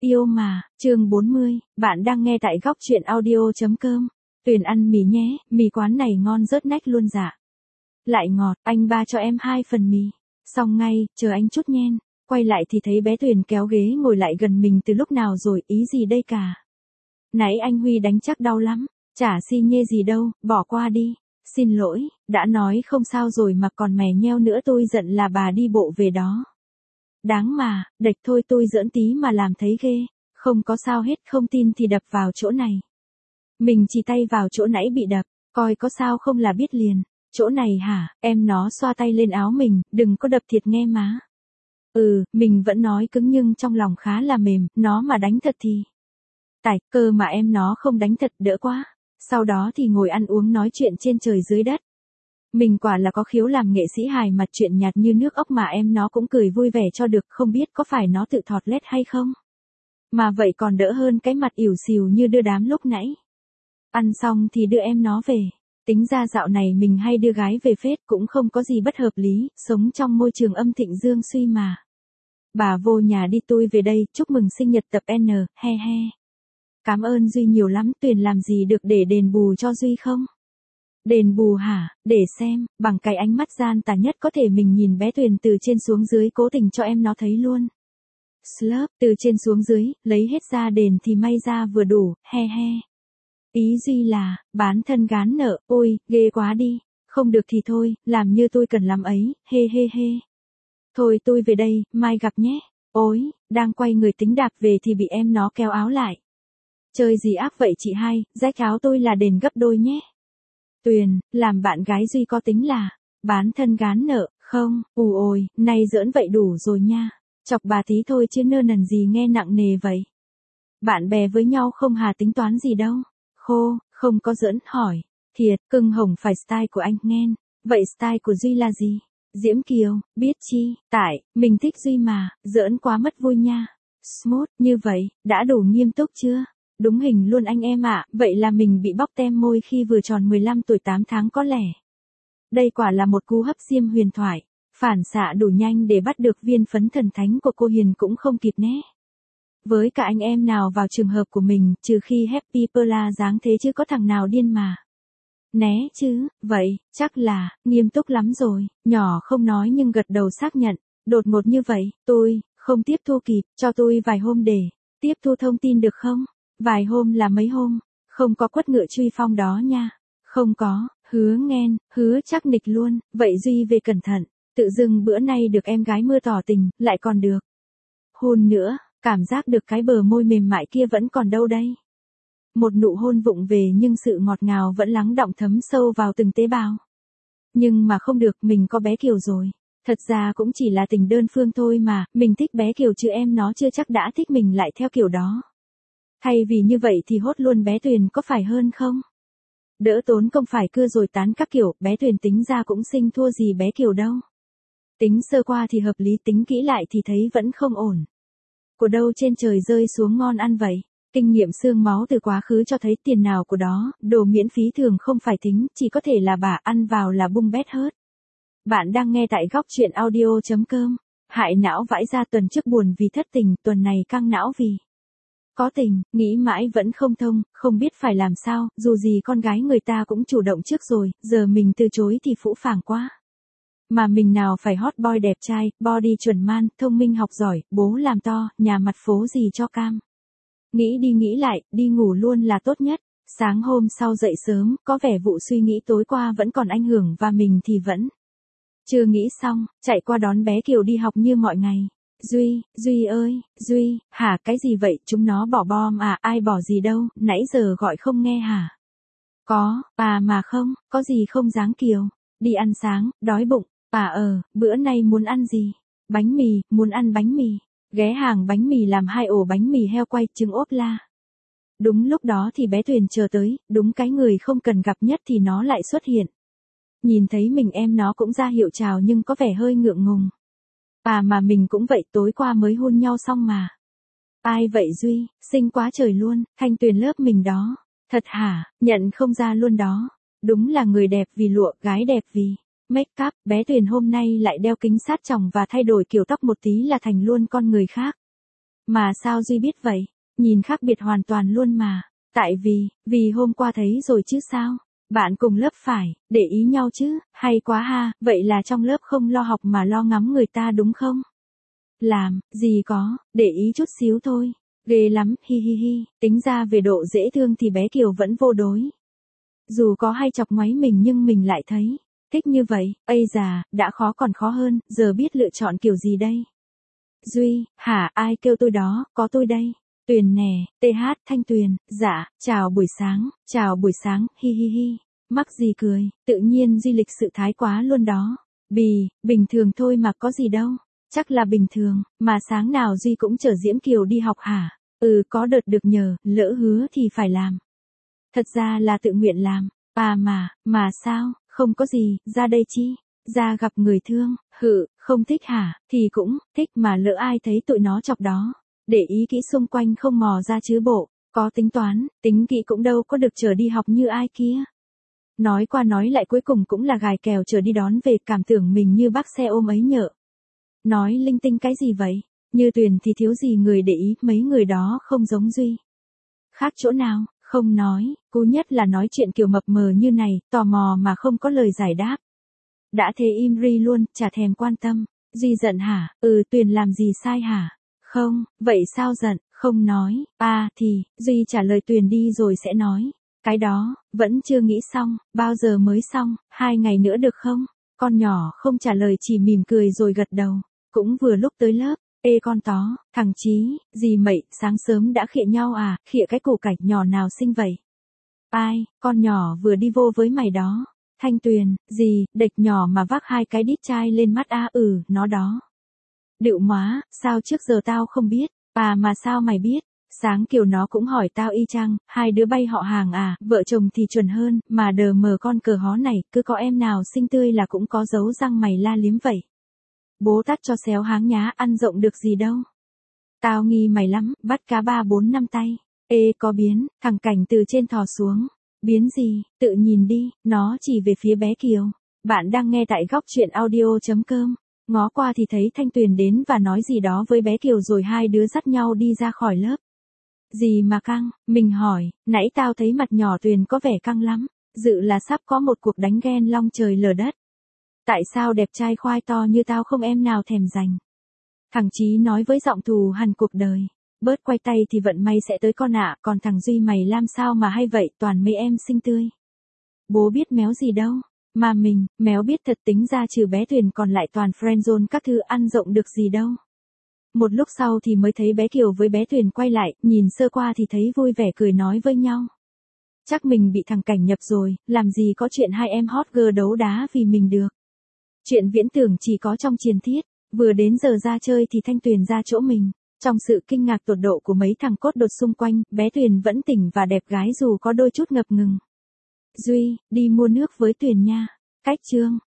Yêu mà, chương 40, bạn đang nghe tại góc truyện audio.com. Tuyền ăn mì nhé, mì quán này ngon rớt nách luôn dạ. Lại ngọt, anh ba cho em 2 phần mì. Xong ngay, chờ anh chút nhen. Quay lại thì thấy bé Tuyền kéo ghế ngồi lại gần mình từ lúc nào rồi, ý gì đây cả. Nãy anh Huy đánh chắc đau lắm, chả xi nhê gì đâu, bỏ qua đi. Xin lỗi, đã nói không sao rồi mà còn mè nheo nữa, tôi giận là bà đi bộ về đó. Đáng mà, đệch thôi, tôi giỡn tí mà làm thấy ghê. Không có sao hết, không tin thì đập vào chỗ này. Mình chỉ tay vào chỗ nãy bị đập, coi có sao không là biết liền. Chỗ này hả, em nó xoa tay lên áo mình, đừng có đập thiệt nghe má. Mình vẫn nói cứng nhưng trong lòng khá là mềm, nó mà đánh thật thì. Tải, cơ mà em nó không đánh thật đỡ quá. Sau đó thì ngồi ăn uống nói chuyện trên trời dưới đất. Mình quả là có khiếu làm nghệ sĩ hài mặt, chuyện nhạt như nước ốc mà em nó cũng cười vui vẻ cho được, không biết có phải nó tự thọt lét hay không. Mà vậy còn đỡ hơn cái mặt ỉu xìu như đưa đám lúc nãy. Ăn xong thì đưa em nó về. Tính ra dạo này mình hay đưa gái về phết cũng không có gì bất hợp lý, sống trong môi trường âm thịnh dương suy mà. Bà vô nhà đi, tôi về đây, chúc mừng sinh nhật tập N, he he. Cảm ơn Duy nhiều lắm, Tuyền làm gì được để đền bù cho Duy không? Đền bù hả, để xem, bằng cái ánh mắt gian tà nhất có thể mình nhìn bé Tuyền từ trên xuống dưới, cố tình cho em nó thấy luôn. Slurp, từ trên xuống dưới, lấy hết ra đền thì may ra vừa đủ, he he. Ý Duy là, bán thân gán nợ, ôi, ghê quá đi, không được thì thôi, làm như tôi cần lắm ấy, he he he. Thôi tôi về đây, mai gặp nhé. Ôi, đang quay người tính đạp về thì bị em nó kéo áo lại. Chơi gì ác vậy chị hai, rách áo tôi là đền gấp đôi nhé. Tuyền, làm bạn gái Duy có tính là bán thân gán nợ, không? Ôi, nay giỡn vậy đủ rồi nha. Chọc bà tí thôi chứ nơ nần gì nghe nặng nề vậy. Bạn bè với nhau không hà tính toán gì đâu. Khô, không có giỡn, hỏi. Thiệt, cưng hồng phải style của anh nghen. Vậy style của Duy là gì? Diễm Kiều, biết chi, tại, mình thích Duy mà, giỡn quá mất vui nha. Smooth, như vậy, đã đủ nghiêm túc chưa? Đúng hình luôn anh em ạ, vậy là mình bị bóc tem môi khi vừa tròn 15 tuổi 8 tháng có lẽ. Đây quả là một cú hấp diêm huyền thoại, phản xạ đủ nhanh để bắt được viên phấn thần thánh của cô Hiền cũng không kịp né. Với cả anh em nào vào trường hợp của mình, trừ khi Happy Perla dáng thế chứ có thằng nào điên mà. Né chứ, vậy, chắc là, nghiêm túc lắm rồi, nhỏ không nói nhưng gật đầu xác nhận, đột ngột như vậy, tôi, không tiếp thu kịp, cho tôi vài hôm để, tiếp thu thông tin được không? Vài hôm là mấy hôm, không có quất ngựa truy phong đó nha, không có, hứa nghen, hứa chắc nịch luôn, vậy Duy về cẩn thận, tự dưng bữa nay được em gái mưa tỏ tình, lại còn được. Hôn nữa, cảm giác được cái bờ môi mềm mại kia vẫn còn đâu đây. Một nụ hôn vụng về nhưng sự ngọt ngào vẫn lắng đọng thấm sâu vào từng tế bào. Nhưng mà không được, mình có bé Kiều rồi. Thật ra cũng chỉ là tình đơn phương thôi mà, mình thích bé Kiều chứ em nó chưa chắc đã thích mình lại theo kiểu đó. Thay vì như vậy thì hốt luôn bé Tuyền có phải hơn không? Đỡ tốn công phải cưa rồi tán các kiểu, bé Tuyền tính ra cũng xinh thua gì bé Kiều đâu. Tính sơ qua thì hợp lý, tính kỹ lại thì thấy vẫn không ổn. Của đâu trên trời rơi xuống ngon ăn vậy? Kinh nghiệm xương máu từ quá khứ cho thấy tiền nào của đó, đồ miễn phí thường không phải tính, chỉ có thể là bà ăn vào là bung bét hớt. Bạn đang nghe tại góc truyện audio.com. Hại não vãi ra, tuần trước buồn vì thất tình, tuần này căng não vì có tình, nghĩ mãi vẫn không thông, không biết phải làm sao, dù gì con gái người ta cũng chủ động trước rồi, giờ mình từ chối thì phũ phàng quá. Mà mình nào phải hot boy đẹp trai, body chuẩn man, thông minh học giỏi, bố làm to, nhà mặt phố gì cho cam. Nghĩ đi nghĩ lại, đi ngủ luôn là tốt nhất. Sáng hôm sau dậy sớm, có vẻ vụ suy nghĩ tối qua vẫn còn ảnh hưởng và mình thì vẫn chưa nghĩ xong, chạy qua đón bé Kiều đi học như mọi ngày. Duy ơi, Duy, hả cái gì vậy, chúng nó bỏ bom à, ai bỏ gì đâu, nãy giờ gọi không nghe hả? Có, mà không, có gì không dáng Kiều, đi ăn sáng, đói bụng, bữa nay muốn ăn gì? Bánh mì, muốn ăn bánh mì, ghé hàng bánh mì làm 2 ổ bánh mì heo quay trứng ốp la. Đúng lúc đó thì bé Tuyền chờ tới, đúng cái người không cần gặp nhất thì nó lại xuất hiện. Nhìn thấy mình em nó cũng ra hiệu chào nhưng có vẻ hơi ngượng ngùng. Mà mình cũng vậy, tối qua mới hôn nhau xong mà. Ai vậy Duy, xinh quá trời luôn, Thanh Tuyền lớp mình đó. Thật hả, nhận không ra luôn đó. Đúng là người đẹp vì lụa, gái đẹp vì make up. Bé Tuyền hôm nay lại đeo kính sát tròng và thay đổi kiểu tóc một tí là thành luôn con người khác. Mà sao Duy biết vậy? Nhìn khác biệt hoàn toàn luôn mà. Tại vì hôm qua thấy rồi chứ sao? Bạn cùng lớp phải, để ý nhau chứ, hay quá ha, vậy là trong lớp không lo học mà lo ngắm người ta đúng không? Làm, gì có, để ý chút xíu thôi. Ghê lắm, hi hi hi, tính ra về độ dễ thương thì bé Kiều vẫn vô đối. Dù có hay chọc ngoáy mình nhưng mình lại thấy, thích như vậy, ây già, đã khó còn khó hơn, giờ biết lựa chọn kiểu gì đây? Duy, hả, ai kêu tôi đó, có tôi đây. Tuyền nè, TH, Thanh Tuyền, dạ, chào buổi sáng, hi hi hi. Mắc gì cười, tự nhiên Duy lịch sự thái quá luôn đó. Bình thường thôi mà có gì đâu. Chắc là bình thường, mà sáng nào Duy cũng chở Diễm Kiều đi học hả? Có đợt được nhờ, lỡ hứa thì phải làm. Thật ra là tự nguyện làm. À mà sao, không có gì, ra đây chi? Ra gặp người thương, không thích hả? Thì cũng, thích mà lỡ ai thấy tụi nó chọc đó. Để ý kỹ xung quanh không mò ra chứ bộ, có tính toán, tính kỹ cũng đâu có được chở đi học như ai kia. Nói qua nói lại cuối cùng cũng là gài kèo chở đi đón về, cảm tưởng mình như bác xe ôm ấy nhợ. Nói linh tinh cái gì vậy? Như Tuyền thì thiếu gì người để ý, mấy người đó không giống Duy. Khác chỗ nào, không nói, cú nhất là nói chuyện kiểu mập mờ như này, tò mò mà không có lời giải đáp. Đã thế im ri luôn, chả thèm quan tâm. Duy giận hả? Tuyền làm gì sai hả? Không, vậy sao giận, không nói. Thì, Duy trả lời Tuyền đi rồi sẽ nói. Cái đó, vẫn chưa nghĩ xong, bao giờ mới xong, 2 ngày nữa được không? Con nhỏ không trả lời chỉ mỉm cười rồi gật đầu. Cũng vừa lúc tới lớp, ê con tó, thằng Chí, gì mậy, sáng sớm đã khịa nhau à, khịa cái củ cải nhỏ nào xinh vậy? Ai, con nhỏ vừa đi vô với mày đó. Thanh Tuyền, gì, đệch nhỏ mà vác 2 cái đít chai lên mắt nó đó. Điệu móa, sao trước giờ tao không biết, mà sao mày biết? Sáng Kiều nó cũng hỏi tao y chang, 2 đứa bay họ hàng à, vợ chồng thì chuẩn hơn, mà đờ mờ con cờ hó này, cứ có em nào xinh tươi là cũng có dấu răng mày la liếm vậy. Bố tát cho xéo háng nhá, ăn rộng được gì đâu. Tao nghi mày lắm, bắt cá 3-4-5 tay. Có biến, thằng Cảnh từ trên thò xuống. Biến gì, tự nhìn đi, nó chỉ về phía bé Kiều. Bạn đang nghe tại góc truyện audio.com. Ngó qua thì thấy Thanh Tuyền đến và nói gì đó với bé Kiều rồi 2 đứa dắt nhau đi ra khỏi lớp. Gì mà căng, mình hỏi, nãy tao thấy mặt nhỏ Tuyền có vẻ căng lắm, dự là sắp có một cuộc đánh ghen long trời lở đất. Tại sao đẹp trai khoai to như tao không em nào thèm giành? Thằng Chí nói với giọng thù hằn cuộc đời. Bớt quay tay thì vận may sẽ tới con ạ, còn thằng Duy mày làm sao mà hay vậy, toàn mấy em xinh tươi. Bố biết méo gì đâu, mà mình, méo biết thật, tính ra trừ bé Tuyền còn lại toàn friendzone các thứ, ăn rộng được gì đâu. Một lúc sau thì mới thấy bé Kiều với bé Tuyền quay lại, nhìn sơ qua thì thấy vui vẻ cười nói với nhau. Chắc mình bị thằng Cảnh nhập rồi, làm gì có chuyện 2 em hot girl đấu đá vì mình được. Chuyện viễn tưởng chỉ có trong truyền thuyết. Vừa đến giờ ra chơi thì Thanh Tuyền ra chỗ mình. Trong sự kinh ngạc tột độ của mấy thằng cốt đột xung quanh, bé Tuyền vẫn tỉnh và đẹp gái dù có đôi chút ngập ngừng. Duy, đi mua nước với Tuyền nha. Cách chương.